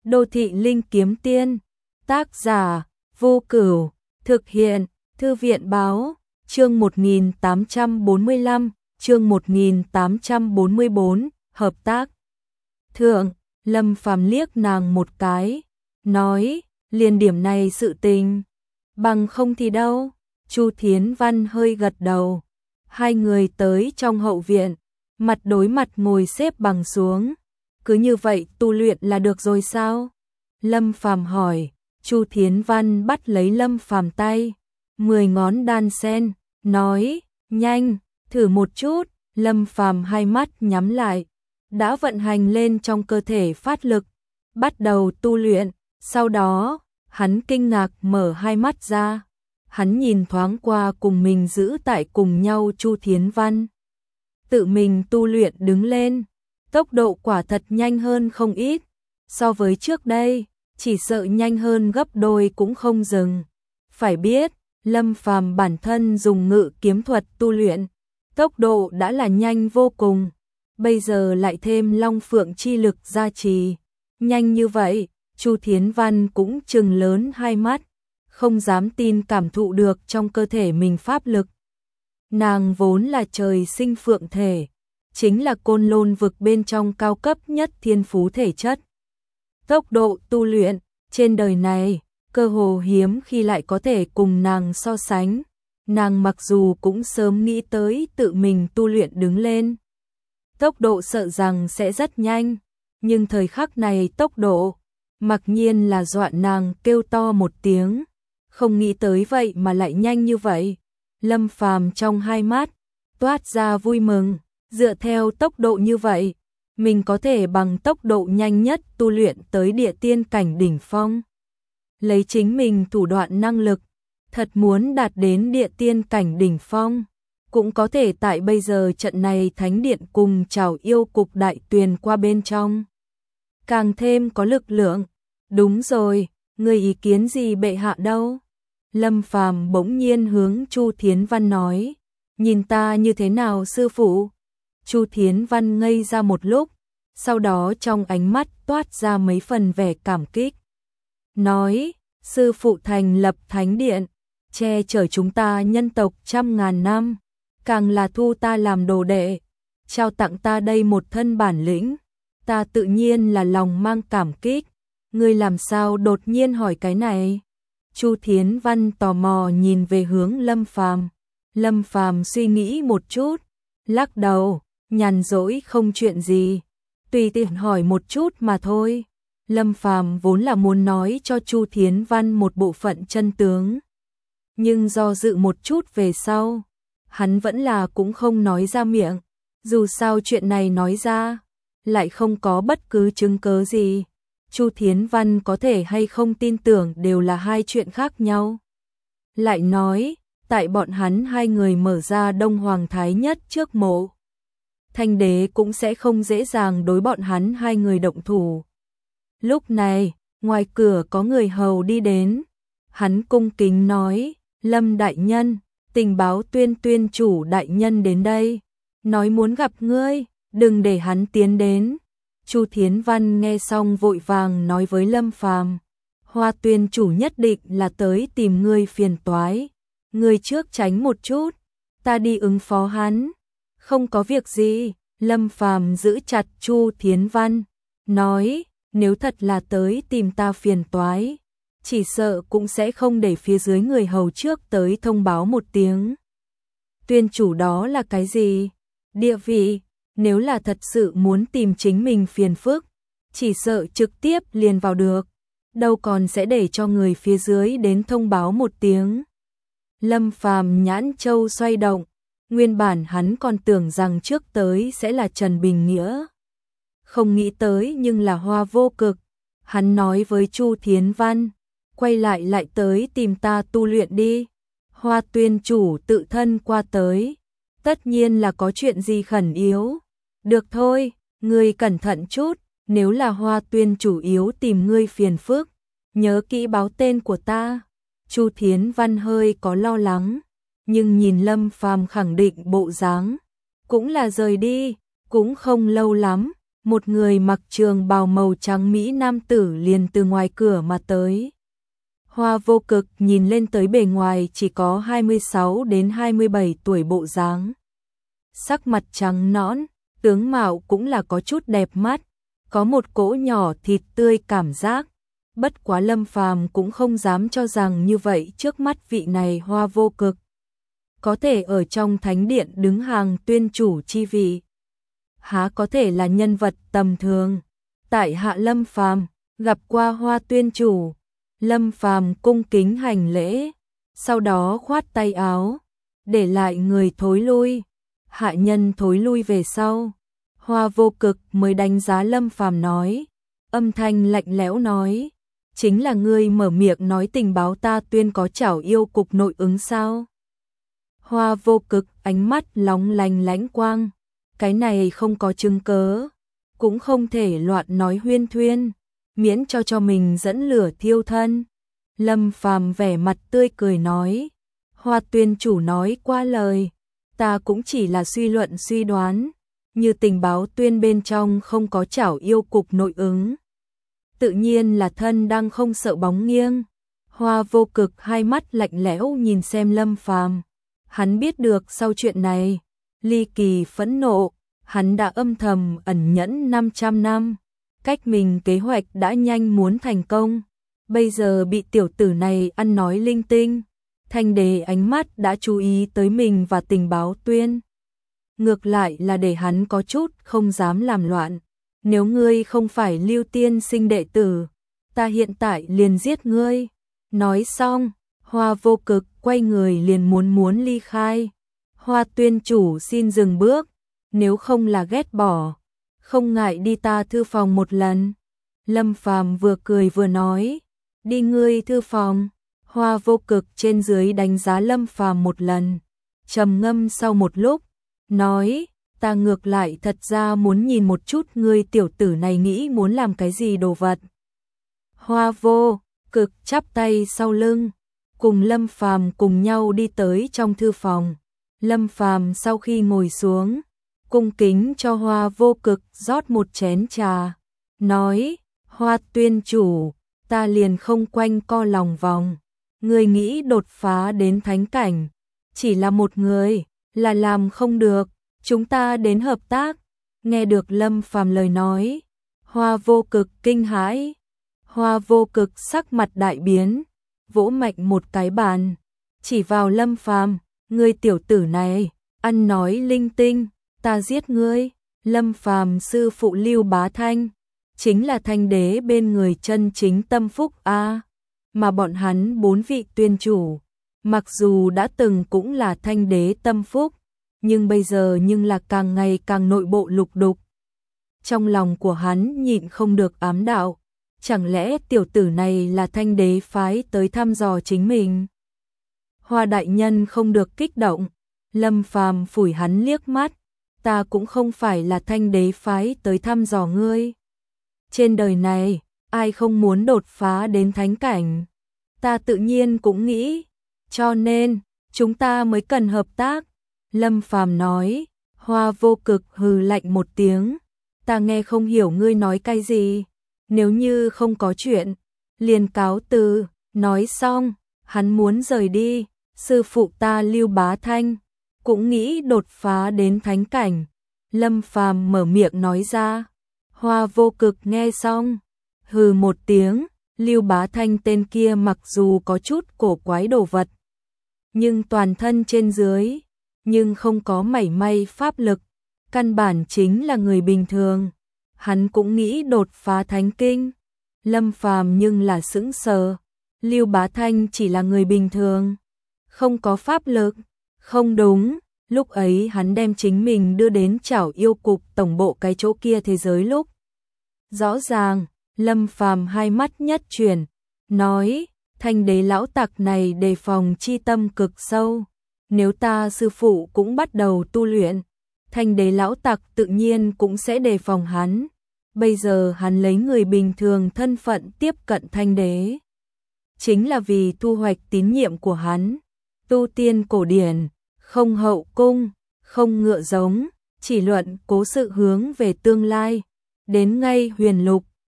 Đô thị linh kiếm tiên, tác giả Vô Cửu, thực hiện Thư viện báo, chương 1845, chương 1844, hợp tác. Thượng, Lâm Phàm liếc nàng một cái, nói, liền điểm này sự tình, bằng không thì đâu. Chu Thiến Văn hơi gật đầu. Hai người tới trong hậu viện, mặt đối mặt ngồi xếp bằng xuống. Cứ như vậy tu luyện là được rồi sao? Lâm Phàm hỏi. Chu Thiến Văn bắt lấy Lâm Phàm tay, 10 ngón đan sen, nói, nhanh, thử một chút. Lâm Phàm hai mắt nhắm lại, đã vận hành lên trong cơ thể phát lực, bắt đầu tu luyện. Sau đó, hắn kinh ngạc mở hai mắt ra. Hắn nhìn thoáng qua cùng mình giữ tại cùng nhau Chu Thiến Văn. Tự mình tu luyện đứng lên, tốc độ quả thật nhanh hơn không ít. So với trước đây, chỉ sợ nhanh hơn gấp đôi cũng không dừng. Phải biết, Lâm Phàm bản thân dùng ngự kiếm thuật tu luyện, tốc độ đã là nhanh vô cùng. Bây giờ lại thêm Long Phượng chi lực gia trì. Nhanh như vậy, Chu Thiến Văn cũng trừng lớn hai mắt, không dám tin cảm thụ được trong cơ thể mình pháp lực. Nàng vốn là trời sinh phượng thể, chính là côn lôn vực bên trong cao cấp nhất thiên phú thể chất. Tốc độ tu luyện, trên đời này, cơ hồ hiếm khi lại có thể cùng nàng so sánh. Nàng mặc dù cũng sớm nghĩ tới tự mình tu luyện đứng lên. Tốc độ sợ rằng sẽ rất nhanh, nhưng thời khắc này tốc độ, mặc nhiên là dọa nàng kêu to một tiếng. Không nghĩ tới vậy mà lại nhanh như vậy. Lâm Phàm trong hai mắt toát ra vui mừng, dựa theo tốc độ như vậy, mình có thể bằng tốc độ nhanh nhất tu luyện tới địa tiên cảnh đỉnh phong. Lấy chính mình thủ đoạn năng lực, thật muốn đạt đến địa tiên cảnh đỉnh phong, cũng có thể tại bây giờ trận này thánh điện cùng chào yêu cục đại tuyền qua bên trong. Càng thêm có lực lượng. Đúng rồi, người ý kiến gì bệ hạ đâu? Lâm Phàm bỗng nhiên hướng Chu Thiến Văn nói, nhìn ta như thế nào sư phụ? Chu Thiến Văn ngây ra một lúc, sau đó trong ánh mắt toát ra mấy phần vẻ cảm kích. Nói, sư phụ thành lập thánh điện, che chở chúng ta nhân tộc 100.000 năm, càng là thu ta làm đồ đệ, trao tặng ta đây một thân bản lĩnh, ta tự nhiên là lòng mang cảm kích. Ngươi làm sao đột nhiên hỏi cái này? Chu Thiến Văn tò mò nhìn về hướng Lâm Phàm. Lâm Phàm suy nghĩ một chút, lắc đầu, nhàn rỗi không chuyện gì, tùy tiện hỏi một chút mà thôi. Lâm Phàm vốn là muốn nói cho Chu Thiến Văn một bộ phận chân tướng, nhưng do dự một chút về sau, hắn vẫn là cũng không nói ra miệng. Dù sao chuyện này nói ra, lại không có bất cứ chứng cớ gì. Chu Thiến Văn có thể hay không tin tưởng đều là hai chuyện khác nhau. Lại nói, tại bọn hắn hai người mở ra Đông Hoàng Thái Nhất trước mộ, Thanh Đế cũng sẽ không dễ dàng đối bọn hắn hai người động thủ. Lúc này, ngoài cửa có người hầu đi đến. Hắn cung kính nói, Lâm đại nhân, tình báo tuyên chủ đại nhân đến đây, nói muốn gặp ngươi, đừng để hắn tiến đến. Chu Thiến Văn nghe xong vội vàng nói với Lâm Phàm, Hoa Tuyên chủ nhất định là tới tìm ngươi phiền toái, ngươi trước tránh một chút, ta đi ứng phó hắn. Không có việc gì. Lâm Phàm giữ chặt Chu Thiến Văn, nói, nếu thật là tới tìm ta phiền toái, chỉ sợ cũng sẽ không để phía dưới người hầu trước tới thông báo một tiếng. Tuyên chủ đó là cái gì? Địa vị. Nếu là thật sự muốn tìm chính mình phiền phức, chỉ sợ trực tiếp liền vào được, đâu còn sẽ để cho người phía dưới đến thông báo một tiếng. Lâm Phàm nhãn châu xoay động, nguyên bản hắn còn tưởng rằng trước tới sẽ là Trần Bình Nghĩa, không nghĩ tới nhưng là Hoa Vô Cực. Hắn nói với Chu Thiến Văn, quay lại tới tìm ta tu luyện đi. Hoa Tuyên chủ tự thân qua tới, tất nhiên là có chuyện gì khẩn yếu. Được thôi, ngươi cẩn thận chút, nếu là Hoa Tuyên chủ yếu tìm ngươi phiền phức, nhớ kỹ báo tên của ta. Chu Thiến Văn hơi có lo lắng, nhưng nhìn Lâm Phàm khẳng định bộ dáng, cũng là rời đi. Cũng không lâu lắm, một người mặc trường bào màu trắng mỹ nam tử liền từ ngoài cửa mà tới. Hoa Vô Cực nhìn lên tới bề ngoài chỉ có 26 đến 27 tuổi bộ dáng. Sắc mặt trắng nõn, tướng mạo cũng là có chút đẹp mắt, có một cỗ nhỏ thịt tươi cảm giác. Bất quá Lâm Phàm cũng không dám cho rằng như vậy trước mắt vị này Hoa Vô Cực có thể ở trong thánh điện đứng hàng tuyên chủ chi vị. Há có thể là nhân vật tầm thường. Tại hạ Lâm Phàm gặp qua Hoa tuyên chủ. Lâm Phàm cung kính hành lễ, sau đó khoát tay áo, để lại người thối lui. Hạ nhân thối lui về sau. Hoa Vô Cực mới đánh giá Lâm Phàm nói, âm thanh lạnh lẽo nói, chính là ngươi mở miệng nói tình báo ta tuyên có chảo yêu cục nội ứng sao? Hoa Vô Cực ánh mắt lóng lánh lãnh quang, cái này không có chứng cớ, cũng không thể loạn nói huyên thuyên, miễn cho mình dẫn lửa thiêu thân. Lâm Phàm vẻ mặt tươi cười nói, Hoa tuyên chủ nói qua lời, ta cũng chỉ là suy luận suy đoán, như tình báo tuyên bên trong không có chảo yêu cục nội ứng. Tự nhiên là thân đang không sợ bóng nghiêng. Hoa Vô Cực hai mắt lạnh lẽo nhìn xem Lâm Phàm. Hắn biết được sau chuyện này, ly kỳ phẫn nộ, hắn đã âm thầm ẩn nhẫn 500 năm, cách mình kế hoạch đã nhanh muốn thành công, bây giờ bị tiểu tử này ăn nói linh tinh. Thanh Đế ánh mắt đã chú ý tới mình và tình báo tuyên. Ngược lại là để hắn có chút không dám làm loạn. Nếu ngươi không phải Lưu tiên sinh đệ tử, ta hiện tại liền giết ngươi. Nói xong, Hoa Vô Cực quay người liền muốn ly khai. Hoa tuyên chủ xin dừng bước, nếu không là ghét bỏ, không ngại đi ta thư phòng một lần. Lâm Phàm vừa cười vừa nói, đi ngươi thư phòng. Hoa Vô Cực trên dưới đánh giá Lâm Phàm một lần, trầm ngâm sau một lúc, nói, ta ngược lại thật ra muốn nhìn một chút ngươi tiểu tử này nghĩ muốn làm cái gì đồ vật. Hoa Vô Cực chắp tay sau lưng, cùng Lâm Phàm cùng nhau đi tới trong thư phòng. Lâm Phàm sau khi ngồi xuống, cung kính cho Hoa Vô Cực rót một chén trà, nói, Hoa tuyên chủ, ta liền không quanh co lòng vòng. Người nghĩ đột phá đến thánh cảnh, chỉ là một người, là làm không được, chúng ta đến hợp tác. Nghe được Lâm Phàm lời nói, Hoa Vô Cực kinh hãi. Hoa Vô Cực sắc mặt đại biến, vỗ mạnh một cái bàn, chỉ vào Lâm Phàm, ngươi tiểu tử này, ăn nói linh tinh, ta giết ngươi. Lâm Phàm sư phụ Lưu Bá Thanh, chính là Thanh Đế bên người chân chính tâm phúc a. Mà bọn hắn 4 vị tuyên chủ, mặc dù đã từng cũng là Thanh Đế tâm phúc, nhưng bây giờ là càng ngày càng nội bộ lục đục. Trong lòng của hắn nhịn không được ám đạo, chẳng lẽ tiểu tử này là Thanh Đế phái tới thăm dò chính mình? Hoa đại nhân không được kích động, Lâm Phàm phủi hắn liếc mắt, ta cũng không phải là Thanh Đế phái tới thăm dò ngươi. Trên đời này, ai không muốn đột phá đến thánh cảnh? Ta tự nhiên cũng nghĩ, cho nên, chúng ta mới cần hợp tác. Lâm Phàm nói. Hoa Vô Cực hừ lạnh một tiếng, ta nghe không hiểu ngươi nói cái gì, nếu như không có chuyện, liền cáo từ. Nói xong, hắn muốn rời đi. Sư phụ ta Lưu Bá Thanh cũng nghĩ đột phá đến thánh cảnh. Lâm Phàm mở miệng nói ra. Hoa Vô Cực nghe xong, hừ một tiếng. Lưu Bá Thanh tên kia mặc dù có chút cổ quái đồ vật, nhưng toàn thân trên dưới, nhưng không có mảy may pháp lực, căn bản chính là người bình thường. Hắn cũng nghĩ đột phá thánh kinh. Lâm Phàm nhưng là sững sờ. Lưu Bá Thanh chỉ là người bình thường, không có pháp lực. Không đúng, lúc ấy hắn đem chính mình đưa đến Chảo Yêu Cục tổng bộ cái chỗ kia thế giới lúc. Rõ ràng, Lâm Phàm hai mắt nhất chuyển, nói, Thanh Đế lão tặc này đề phòng chi tâm cực sâu. Nếu ta sư phụ cũng bắt đầu tu luyện, Thanh Đế lão tặc tự nhiên cũng sẽ đề phòng hắn. Bây giờ hắn lấy người bình thường thân phận tiếp cận Thanh Đế, chính là vì thu hoạch tín nhiệm của hắn. Tu tiên cổ điển, không hậu cung, không ngựa giống, chỉ luận cố sự hướng về tương lai. đến ngay Huyền Lục,